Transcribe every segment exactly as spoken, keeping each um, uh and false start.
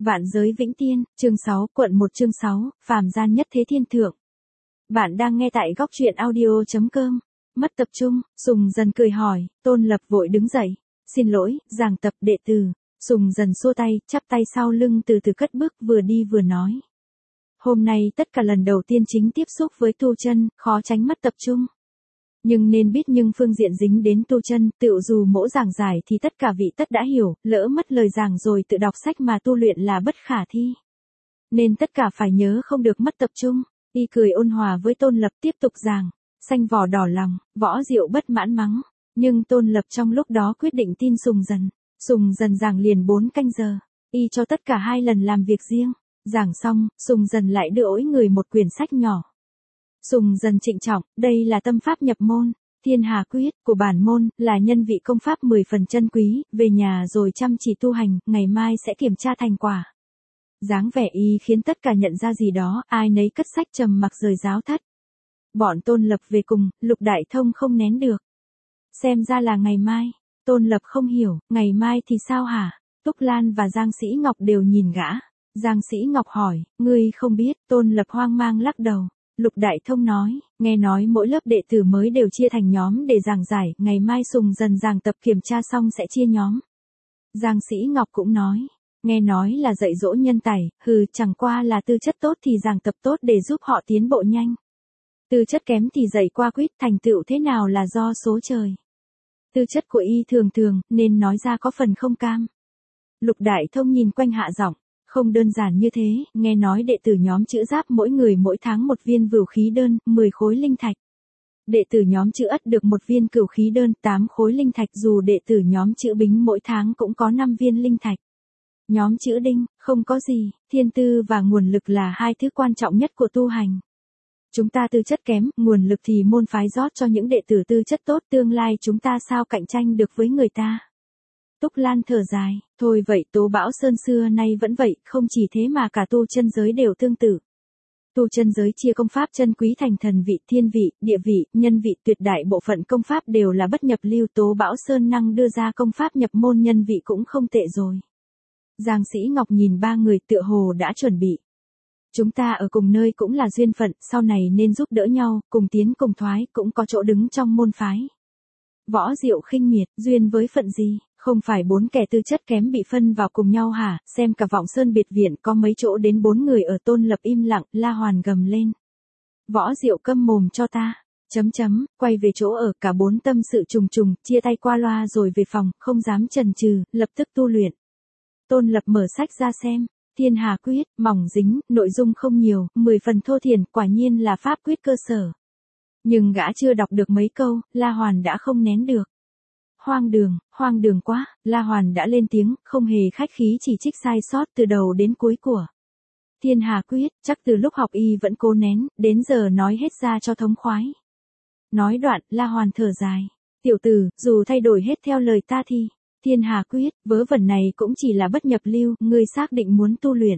Vạn giới vĩnh tiên, chương sáu, quận một chương sáu, phàm gian nhất thế thiên thượng. Bạn đang nghe tại góc truyện audio.com. Mất tập trung, Sùng Dần cười hỏi, Tôn Lập vội đứng dậy. Xin lỗi, giảng tập đệ tử. Sùng Dần xua tay, chắp tay sau lưng từ từ cất bước vừa đi vừa nói. Hôm nay tất cả lần đầu tiên chính tiếp xúc với tu chân, khó tránh mất tập trung. Nhưng nên biết nhưng phương diện dính đến tu chân, tựu dù mỗ giảng giải thì tất cả vị tất đã hiểu, lỡ mất lời giảng rồi tự đọc sách mà tu luyện là bất khả thi. Nên tất cả phải nhớ không được mất tập trung. Y cười ôn hòa với Tôn Lập tiếp tục giảng, xanh vỏ đỏ lòng, Võ Diệu bất mãn mắng. Nhưng Tôn Lập trong lúc đó quyết định tin Sùng Dần. Sùng Dần giảng liền bốn canh giờ, y cho tất cả hai lần làm việc riêng. Giảng xong, Sùng Dần lại đưa ối người một quyển sách nhỏ. Sùng Dần trịnh trọng, đây là tâm pháp nhập môn, Thiên Hà Quyết, của bản môn, là nhân vị công pháp mười phần chân quý, về nhà rồi chăm chỉ tu hành, ngày mai sẽ kiểm tra thành quả. Dáng vẻ y khiến tất cả nhận ra gì đó, ai nấy cất sách trầm mặc rời giáo thất. Bọn Tôn Lập về cùng, Lục Đại Thông không nén được. Xem ra là ngày mai. Tôn Lập không hiểu, ngày mai thì sao hả? Túc Lan và Giang Sĩ Ngọc đều nhìn gã. Giang Sĩ Ngọc hỏi, ngươi không biết, Tôn Lập hoang mang lắc đầu. Lục Đại Thông nói, nghe nói mỗi lớp đệ tử mới đều chia thành nhóm để giảng giải, ngày mai Sùng Dần giảng tập kiểm tra xong sẽ chia nhóm. Giang Sĩ Ngọc cũng nói, nghe nói là dạy dỗ nhân tài, hừ, chẳng qua là tư chất tốt thì giảng tập tốt để giúp họ tiến bộ nhanh. Tư chất kém thì dạy qua quýt, thành tựu thế nào là do số trời. Tư chất của y thường thường, nên nói ra có phần không cam. Lục Đại Thông nhìn quanh hạ giọng. Không đơn giản như thế, nghe nói đệ tử nhóm chữ Giáp mỗi người mỗi tháng một viên vửu khí đơn, mười khối linh thạch. Đệ tử nhóm chữ Ất được một viên cửu khí đơn, tám khối linh thạch, dù đệ tử nhóm chữ Bính mỗi tháng cũng có năm viên linh thạch. Nhóm chữ Đinh, không có gì, thiên tư và nguồn lực là hai thứ quan trọng nhất của tu hành. Chúng ta tư chất kém, nguồn lực thì môn phái rót cho những đệ tử tư chất tốt, tương lai chúng ta sao cạnh tranh được với người ta. Túc Lan thở dài, thôi vậy Tố Bão Sơn xưa nay vẫn vậy, không chỉ thế mà cả tu chân giới đều tương tự. Tu chân giới chia công pháp chân quý thành thần vị, thiên vị, địa vị, nhân vị, tuyệt đại bộ phận công pháp đều là bất nhập lưu. Tố Bão Sơn năng đưa ra công pháp nhập môn nhân vị cũng không tệ rồi. Giang Sĩ Ngọc nhìn ba người tựa hồ đã chuẩn bị. Chúng ta ở cùng nơi cũng là duyên phận, sau này nên giúp đỡ nhau, cùng tiến cùng thoái, cũng có chỗ đứng trong môn phái. Võ Diệu khinh miệt, duyên với phận gì? Không phải bốn kẻ tư chất kém bị phân vào cùng nhau hả? Xem cả Vọng Sơn biệt viện có mấy chỗ đến bốn người ở. Tôn Lập im lặng, La Hoàn gầm lên. Võ Diệu câm mồm cho ta. Chấm chấm, quay về chỗ ở, cả bốn tâm sự trùng trùng, chia tay qua loa rồi về phòng, không dám chần chừ, lập tức tu luyện. Tôn Lập mở sách ra xem. Thiên Hà Quyết, mỏng dính, nội dung không nhiều, mười phần thô thiển, quả nhiên là pháp quyết cơ sở. Nhưng gã chưa đọc được mấy câu, La Hoàn đã không nén được. Hoang đường, hoang đường quá, La Hoàn đã lên tiếng, không hề khách khí chỉ trích sai sót từ đầu đến cuối của Thiên Hà Quyết, chắc từ lúc học y vẫn cố nén, đến giờ nói hết ra cho thống khoái. Nói đoạn, La Hoàn thở dài. Tiểu tử, dù thay đổi hết theo lời ta thì, Thiên Hà Quyết, vớ vẩn này cũng chỉ là bất nhập lưu, ngươi xác định muốn tu luyện.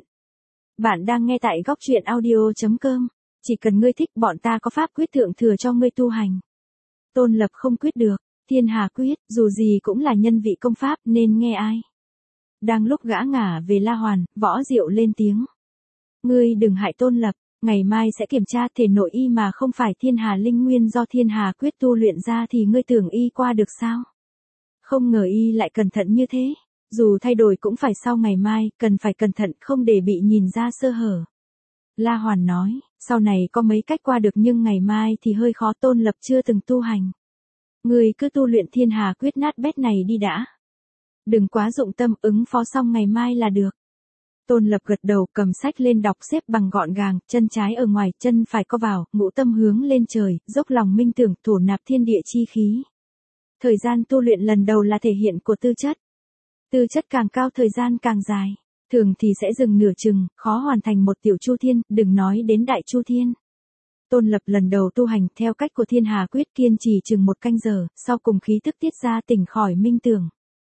Bạn đang nghe tại góc truyện audio.com, chỉ cần ngươi thích bọn ta có pháp quyết thượng thừa cho ngươi tu hành. Tôn Lập không quyết được. Thiên Hà Quyết, dù gì cũng là nhân vị công pháp nên nghe ai. Đang lúc gã ngả về La Hoàn, Võ Diệu lên tiếng. Ngươi đừng hại Tôn Lập, ngày mai sẽ kiểm tra thể nội y mà không phải Thiên Hà Linh Nguyên do Thiên Hà Quyết tu luyện ra thì ngươi tưởng y qua được sao? Không ngờ y lại cẩn thận như thế, dù thay đổi cũng phải sau ngày mai, cần phải cẩn thận không để bị nhìn ra sơ hở. La Hoàn nói, sau này có mấy cách qua được nhưng ngày mai thì hơi khó. Tôn Lập chưa từng tu hành. Ngươi cứ tu luyện Thiên Hà Quyết nát bét này đi đã. Đừng quá dụng tâm, ứng phó xong ngày mai là được. Tôn Lập gật đầu, cầm sách lên đọc xếp bằng gọn gàng, chân trái ở ngoài, chân phải co vào, ngũ tâm hướng lên trời, dốc lòng minh tưởng, thổ nạp thiên địa chi khí. Thời gian tu luyện lần đầu là thể hiện của tư chất. Tư chất càng cao thời gian càng dài, thường thì sẽ dừng nửa chừng, khó hoàn thành một tiểu chu thiên, đừng nói đến đại chu thiên. Tôn Lập lần đầu tu hành theo cách của Thiên Hà Quyết kiên trì chừng một canh giờ, sau cùng khí tức tiết ra tỉnh khỏi minh tưởng.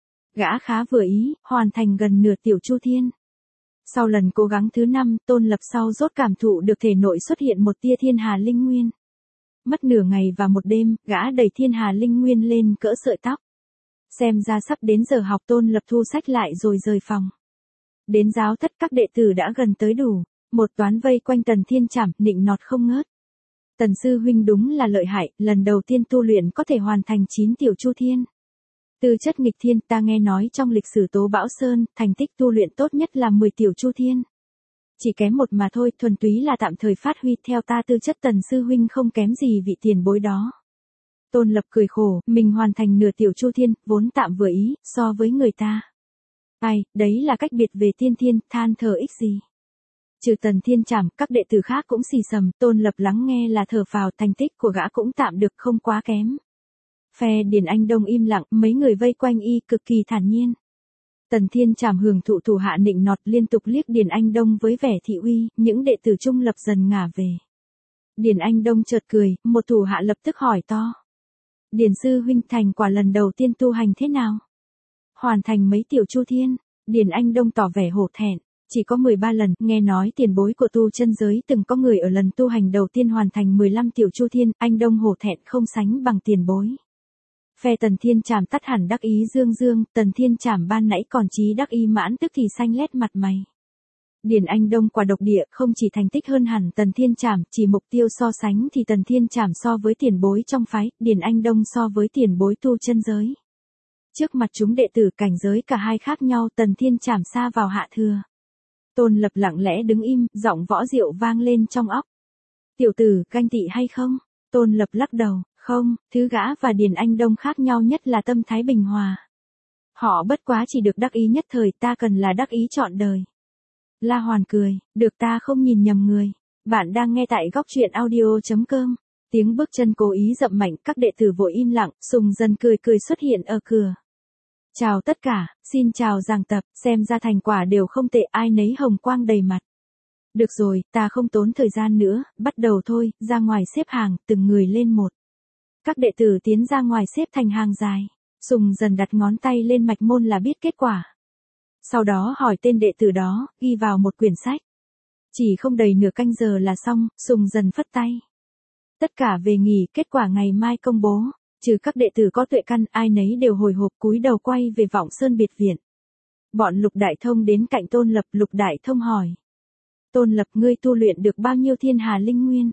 Gã khá vừa ý, hoàn thành gần nửa tiểu chu thiên. Sau lần cố gắng thứ năm, Tôn Lập sau rốt cảm thụ được thể nội xuất hiện một tia Thiên Hà Linh Nguyên. Mất nửa ngày và một đêm, gã đẩy Thiên Hà Linh Nguyên lên cỡ sợi tóc. Xem ra sắp đến giờ học. Tôn Lập thu sách lại rồi rời phòng. Đến giáo thất các đệ tử đã gần tới đủ, một toán vây quanh Tần Thiên Trảm, nịnh nọt không ngớt. Tần sư huynh đúng là lợi hại, lần đầu tiên tu luyện có thể hoàn thành chín tiểu chu thiên. Tư chất nghịch thiên, ta nghe nói trong lịch sử Tố Bão Sơn, thành tích tu luyện tốt nhất là mười tiểu chu thiên. Chỉ kém một mà thôi, thuần túy là tạm thời phát huy, theo ta tư chất Tần sư huynh không kém gì vị tiền bối đó. Tôn Lập cười khổ, mình hoàn thành nửa tiểu chu thiên, vốn tạm vừa ý, so với người ta. Ai, đấy là cách biệt về tiên thiên, than thở ích gì. Trừ Tần Thiên Trảm, các đệ tử khác cũng xì xầm, Tôn Lập lắng nghe là thở phào, thành tích của gã cũng tạm được, không quá kém. Phe Điền Anh Đông im lặng, mấy người vây quanh y cực kỳ thản nhiên. Tần Thiên Trảm hưởng thụ thủ hạ nịnh nọt, liên tục liếc Điền Anh Đông với vẻ thị uy, những đệ tử trung lập dần ngả về. Điền Anh Đông chợt cười, một thủ hạ lập tức hỏi to. Điền sư huynh thành quả lần đầu tiên tu hành thế nào? Hoàn thành mấy tiểu chu thiên? Điền Anh Đông tỏ vẻ hổ thẹn. Chỉ có mười ba lần, nghe nói tiền bối của tu chân giới từng có người ở lần tu hành đầu tiên hoàn thành mười lăm tiểu chu thiên, anh Đông hổ thẹn không sánh bằng tiền bối. Phe Tần Thiên Trảm tắt hẳn đắc ý dương dương, Tần Thiên Trảm ban nãy còn chí đắc ý mãn tức thì xanh lét mặt mày. Điền Anh Đông quả độc địa, không chỉ thành tích hơn hẳn Tần Thiên Trảm, chỉ mục tiêu so sánh thì Tần Thiên Trảm so với tiền bối trong phái, Điền Anh Đông so với tiền bối tu chân giới. Trước mặt chúng đệ tử cảnh giới cả hai khác nhau, Tần Thiên Trảm sa vào hạ thừa. Tôn Lập lặng lẽ đứng im, giọng Võ Diệu vang lên trong óc. Tiểu tử, ganh tị hay không? Tôn Lập lắc đầu, không, thứ gã và Điền Anh Đông khác nhau nhất là tâm thái bình hòa. Họ bất quá chỉ được đắc ý nhất thời, ta cần là đắc ý trọn đời. La Hoàn cười, được, ta không nhìn nhầm người. Bạn đang nghe tại góc truyện audio chấm com. Tiếng bước chân cố ý dậm mạnh, các đệ tử vội im lặng, Sùng Dần cười cười xuất hiện ở cửa. Chào tất cả, xin chào giảng tập, xem ra thành quả đều không tệ, ai nấy hồng quang đầy mặt. Được rồi, ta không tốn thời gian nữa, bắt đầu thôi, ra ngoài xếp hàng, từng người lên một. Các đệ tử tiến ra ngoài xếp thành hàng dài. Sùng Dần đặt ngón tay lên mạch môn là biết kết quả. Sau đó hỏi tên đệ tử đó, ghi vào một quyển sách. Chỉ không đầy nửa canh giờ là xong, Sùng Dần phất tay. Tất cả về nghỉ, kết quả ngày mai công bố. Trừ các đệ tử có tuệ căn, ai nấy đều hồi hộp cúi đầu quay về Vọng Sơn biệt viện. Bọn Lục Đại Thông đến cạnh Tôn Lập, Lục Đại Thông hỏi. Tôn Lập, ngươi tu luyện được bao nhiêu thiên hà linh nguyên?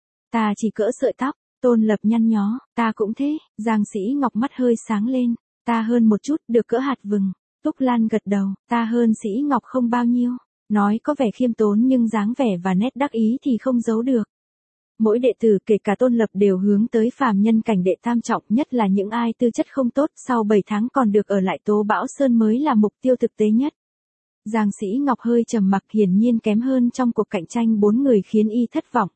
Ta chỉ cỡ sợi tóc. Tôn Lập nhăn nhó, ta cũng thế. Giang Sĩ Ngọc mắt hơi sáng lên, ta hơn một chút, được cỡ hạt vừng. Túc Lan gật đầu, ta hơn Sĩ Ngọc không bao nhiêu. Nói có vẻ khiêm tốn nhưng dáng vẻ và nét đắc ý thì không giấu được. Mỗi đệ tử kể cả Tôn Lập đều hướng tới phàm nhân cảnh đệ tam trọng, nhất là những ai tư chất không tốt, sau bảy tháng còn được ở lại Tố Bão Sơn mới là mục tiêu thực tế nhất. Giang Sĩ Ngọc hơi trầm mặc, hiển nhiên kém hơn trong cuộc cạnh tranh bốn người khiến y thất vọng.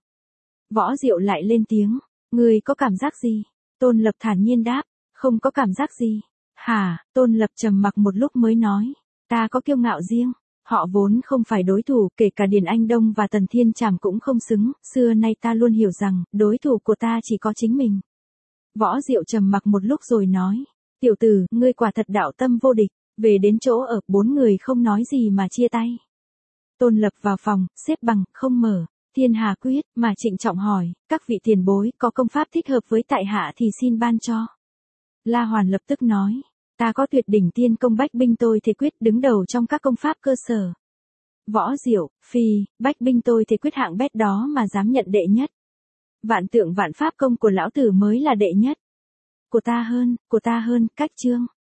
Võ Diệu lại lên tiếng, ngươi có cảm giác gì? Tôn Lập thản nhiên đáp, không có cảm giác gì. Hả? Tôn Lập trầm mặc một lúc mới nói, ta có kiêu ngạo riêng. Họ vốn không phải đối thủ, kể cả Điền Anh Đông và Tần Thiên Trảm cũng không xứng, xưa nay ta luôn hiểu rằng, đối thủ của ta chỉ có chính mình. Võ Diệu trầm mặc một lúc rồi nói, tiểu tử, ngươi quả thật đạo tâm vô địch, về đến chỗ ở, bốn người không nói gì mà chia tay. Tôn Lập vào phòng, xếp bằng, không mở, Thiên Hà Quyết, mà trịnh trọng hỏi, các vị tiền bối, có công pháp thích hợp với tại hạ thì xin ban cho. La Hoàn lập tức nói, ta có tuyệt đỉnh tiên công Bách Binh Tôi Thể Quyết đứng đầu trong các công pháp cơ sở. Võ Diệu, phi, Bách Binh Tôi Thể Quyết hạng bét đó mà dám nhận đệ nhất. Vạn tượng vạn pháp công của lão tử mới là đệ nhất. Của ta hơn, của ta hơn, cách chương.